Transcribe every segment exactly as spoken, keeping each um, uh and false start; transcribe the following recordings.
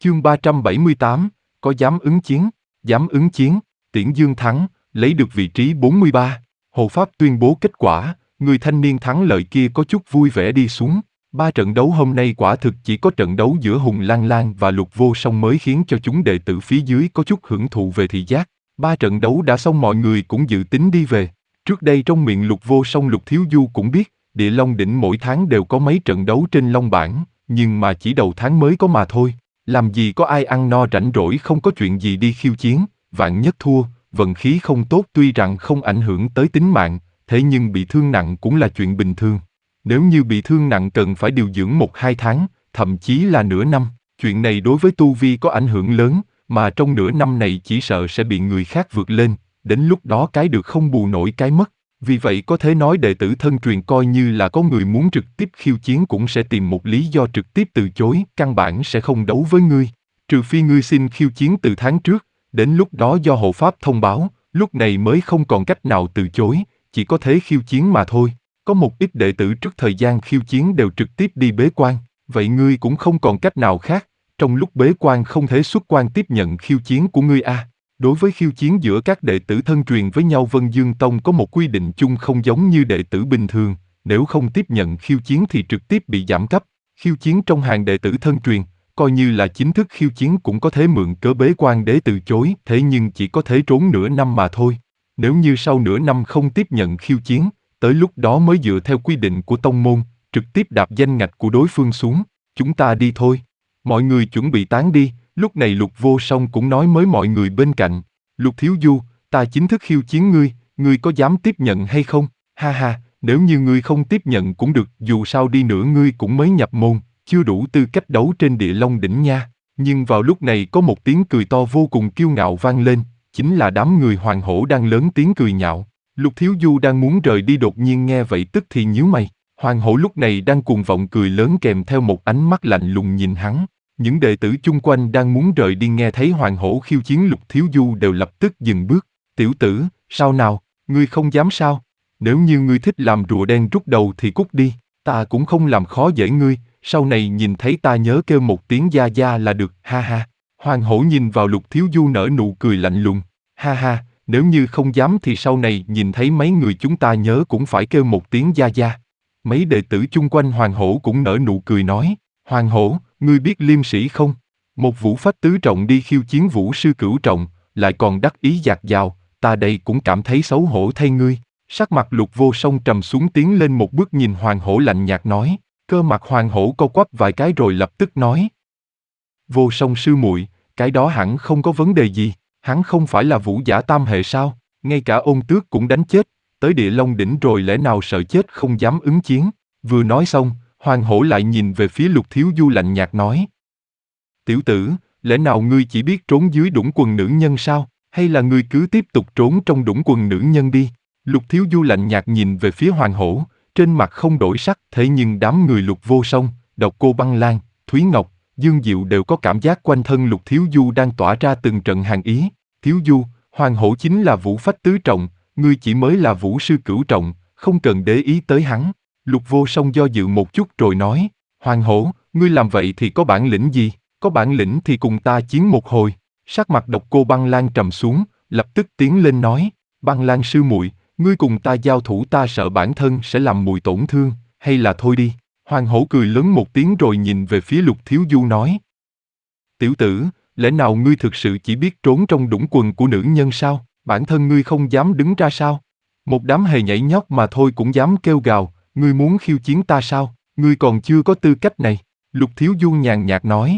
Chương ba trăm bảy mươi tám, có dám ứng chiến? Dám ứng chiến, Tiễn Dương thắng, lấy được vị trí bốn mươi ba. Hồ Pháp tuyên bố kết quả, người thanh niên thắng lợi kia có chút vui vẻ đi xuống. Ba trận đấu hôm nay quả thực chỉ có trận đấu giữa Hùng Lan Lan và Lục Vô Song mới khiến cho chúng đệ tử phía dưới có chút hưởng thụ về thị giác. Ba trận đấu đã xong mọi người cũng dự tính đi về. Trước đây trong miệng Lục Vô Song Lục Thiếu Du cũng biết, Địa Long Đỉnh mỗi tháng đều có mấy trận đấu trên Long bảng, nhưng mà chỉ đầu tháng mới có mà thôi. Làm gì có ai ăn no rảnh rỗi không có chuyện gì đi khiêu chiến, vạn nhất thua, vận khí không tốt tuy rằng không ảnh hưởng tới tính mạng, thế nhưng bị thương nặng cũng là chuyện bình thường. Nếu như bị thương nặng cần phải điều dưỡng một hai tháng, thậm chí là nửa năm, chuyện này đối với tu vi có ảnh hưởng lớn, mà trong nửa năm này chỉ sợ sẽ bị người khác vượt lên, đến lúc đó cái được không bù nổi cái mất. Vì vậy có thể nói đệ tử thân truyền coi như là có người muốn trực tiếp khiêu chiến cũng sẽ tìm một lý do trực tiếp từ chối, căn bản sẽ không đấu với ngươi. Trừ phi ngươi xin khiêu chiến từ tháng trước, đến lúc đó do hộ pháp thông báo, lúc này mới không còn cách nào từ chối, chỉ có thể khiêu chiến mà thôi. Có một ít đệ tử trước thời gian khiêu chiến đều trực tiếp đi bế quan, vậy ngươi cũng không còn cách nào khác, trong lúc bế quan không thể xuất quan tiếp nhận khiêu chiến của ngươi a. À. Đối với khiêu chiến giữa các đệ tử thân truyền với nhau, Vân Dương Tông có một quy định chung không giống như đệ tử bình thường, nếu không tiếp nhận khiêu chiến thì trực tiếp bị giảm cấp. Khiêu chiến trong hàng đệ tử thân truyền, coi như là chính thức khiêu chiến cũng có thể mượn cớ bế quan để từ chối, thế nhưng chỉ có thể trốn nửa năm mà thôi. Nếu như sau nửa năm không tiếp nhận khiêu chiến, tới lúc đó mới dựa theo quy định của tông môn, trực tiếp đạp danh ngạch của đối phương xuống. Chúng ta đi thôi. Mọi người chuẩn bị tán đi. Lúc này Lục Vô Song cũng nói với mọi người bên cạnh, Lục Thiếu Du, ta chính thức khiêu chiến ngươi, ngươi có dám tiếp nhận hay không? Ha ha, nếu như ngươi không tiếp nhận cũng được, dù sao đi nữa ngươi cũng mới nhập môn, chưa đủ tư cách đấu trên Địa Long Đỉnh nha. Nhưng vào lúc này có một tiếng cười to vô cùng kiêu ngạo vang lên, chính là đám người Hoàng Hổ đang lớn tiếng cười nhạo. Lục Thiếu Du đang muốn rời đi đột nhiên nghe vậy tức thì nhíu mày. Hoàng Hổ lúc này đang cuồng vọng cười lớn kèm theo một ánh mắt lạnh lùng nhìn hắn. Những đệ tử chung quanh đang muốn rời đi nghe thấy Hoàng Hổ khiêu chiến Lục Thiếu Du đều lập tức dừng bước. Tiểu tử, sao nào, ngươi không dám sao? Nếu như ngươi thích làm rùa đen rút đầu thì cút đi, ta cũng không làm khó dễ ngươi, sau này nhìn thấy ta nhớ kêu một tiếng gia gia là được, ha ha. Hoàng Hổ nhìn vào Lục Thiếu Du nở nụ cười lạnh lùng, ha ha, nếu như không dám thì sau này nhìn thấy mấy người chúng ta nhớ cũng phải kêu một tiếng gia gia. Mấy đệ tử chung quanh Hoàng Hổ cũng nở nụ cười nói, Hoàng Hổ, ngươi biết liêm sĩ không? Một vũ phách tứ trọng đi khiêu chiến vũ sư cửu trọng, lại còn đắc ý dạt dào, ta đây cũng cảm thấy xấu hổ thay ngươi. Sắc mặt Lục Vô Song trầm xuống tiến lên một bước nhìn Hoàng Hổ lạnh nhạt nói, cơ mặt Hoàng Hổ co quắp vài cái rồi lập tức nói. Vô Song sư muội, cái đó hẳn không có vấn đề gì, hắn không phải là vũ giả tam hệ sao, ngay cả Ôn Tước cũng đánh chết, tới Địa Long Đỉnh rồi lẽ nào sợ chết không dám ứng chiến. Vừa nói xong, Hoàng Hổ lại nhìn về phía Lục Thiếu Du lạnh nhạt nói. Tiểu tử, lẽ nào ngươi chỉ biết trốn dưới đũng quần nữ nhân sao, hay là ngươi cứ tiếp tục trốn trong đũng quần nữ nhân đi? Lục Thiếu Du lạnh nhạt nhìn về phía Hoàng Hổ, trên mặt không đổi sắc, thế nhưng đám người Lục Vô Song, Độc Cô Băng Lan, Thúy Ngọc, Dương Diệu đều có cảm giác quanh thân Lục Thiếu Du đang tỏa ra từng trận hàn ý. Thiếu Du, Hoàng Hổ chính là vũ phách tứ trọng, ngươi chỉ mới là vũ sư cửu trọng, không cần để ý tới hắn. Lục Vô Song do dự một chút rồi nói, Hoàng Hổ, ngươi làm vậy thì có bản lĩnh gì? Có bản lĩnh thì cùng ta chiến một hồi. Sắc mặt Độc Cô Băng Lan trầm xuống, lập tức tiến lên nói, Băng Lan sư muội, ngươi cùng ta giao thủ ta sợ bản thân sẽ làm mùi tổn thương, hay là thôi đi. Hoàng Hổ cười lớn một tiếng rồi nhìn về phía Lục Thiếu Du nói, tiểu tử, lẽ nào ngươi thực sự chỉ biết trốn trong đũng quần của nữ nhân sao? Bản thân ngươi không dám đứng ra sao? Một đám hề nhảy nhót mà thôi cũng dám kêu gào, ngươi muốn khiêu chiến ta sao? Ngươi còn chưa có tư cách này. Lục Thiếu Du nhàn nhạt nói,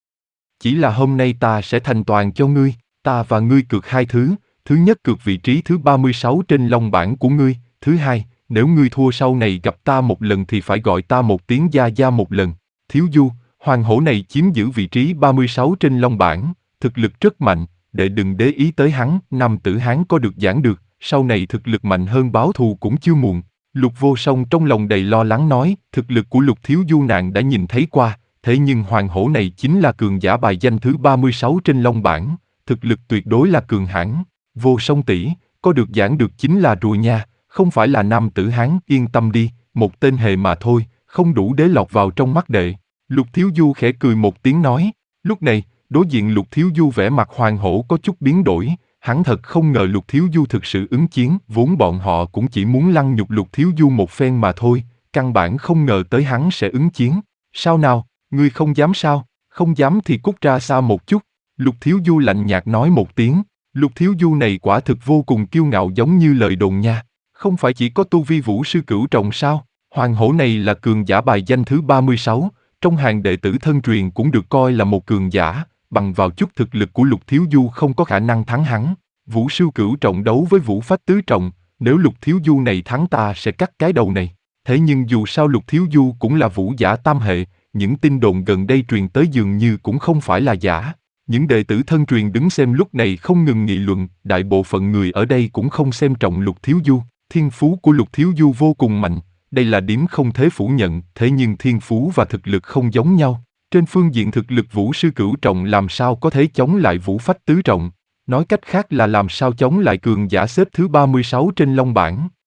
chỉ là hôm nay ta sẽ thành toàn cho ngươi, ta và ngươi cược hai thứ, thứ nhất cược vị trí thứ ba mươi sáu trên long bảng của ngươi, thứ hai, nếu ngươi thua sau này gặp ta một lần thì phải gọi ta một tiếng gia gia một lần. Thiếu Du, Hoàng Hổ này chiếm giữ vị trí ba mươi sáu trên long bảng, thực lực rất mạnh, đệ đừng để ý tới hắn, nam tử Hán có được giảng được, sau này thực lực mạnh hơn báo thù cũng chưa muộn. Lục Vô Song trong lòng đầy lo lắng nói, thực lực của Lục Thiếu Du nàng đã nhìn thấy qua, thế nhưng Hoàng Hổ này chính là cường giả bài danh thứ ba mươi sáu trên long bảng, thực lực tuyệt đối là cường hãn. Vô Song tỷ, có được giảng được chính là rùa nha, không phải là nam tử Hán, yên tâm đi, một tên hề mà thôi, không đủ để lọt vào trong mắt đệ. Lục Thiếu Du khẽ cười một tiếng nói, lúc này, Đối diện Lục Thiếu Du vẻ mặt hoàn hổ có chút biến đổi, hắn thật không ngờ Lục Thiếu Du thực sự ứng chiến, vốn bọn họ cũng chỉ muốn lăng nhục Lục Thiếu Du một phen mà thôi, căn bản không ngờ tới hắn sẽ ứng chiến. Sao nào, ngươi không dám sao? Không dám thì cút ra xa một chút. Lục Thiếu Du lạnh nhạt nói một tiếng. Lục Thiếu Du này quả thực vô cùng kiêu ngạo giống như lời đồn nha. Không phải chỉ có tu vi vũ sư cửu trọng sao? Hoàng hổ này là cường giả bài danh thứ ba mươi sáu, trong hàng đệ tử thân truyền cũng được coi là một cường giả, bằng vào chút thực lực của Lục Thiếu Du không có khả năng thắng hắn. Vũ sư cửu trọng đấu với vũ phách tứ trọng, nếu Lục Thiếu Du này thắng ta sẽ cắt cái đầu này. Thế nhưng dù sao Lục Thiếu Du cũng là vũ giả tam hệ, những tin đồn gần đây truyền tới dường như cũng không phải là giả. Những đệ tử thân truyền đứng xem lúc này không ngừng nghị luận, đại bộ phận người ở đây cũng không xem trọng Lục Thiếu Du. Thiên phú của Lục Thiếu Du vô cùng mạnh, đây là điểm không thể phủ nhận, thế nhưng thiên phú và thực lực không giống nhau. Trên phương diện thực lực vũ sư cửu trọng làm sao có thể chống lại vũ phách tứ trọng, nói cách khác là làm sao chống lại cường giả xếp thứ ba mươi sáu trên long bảng.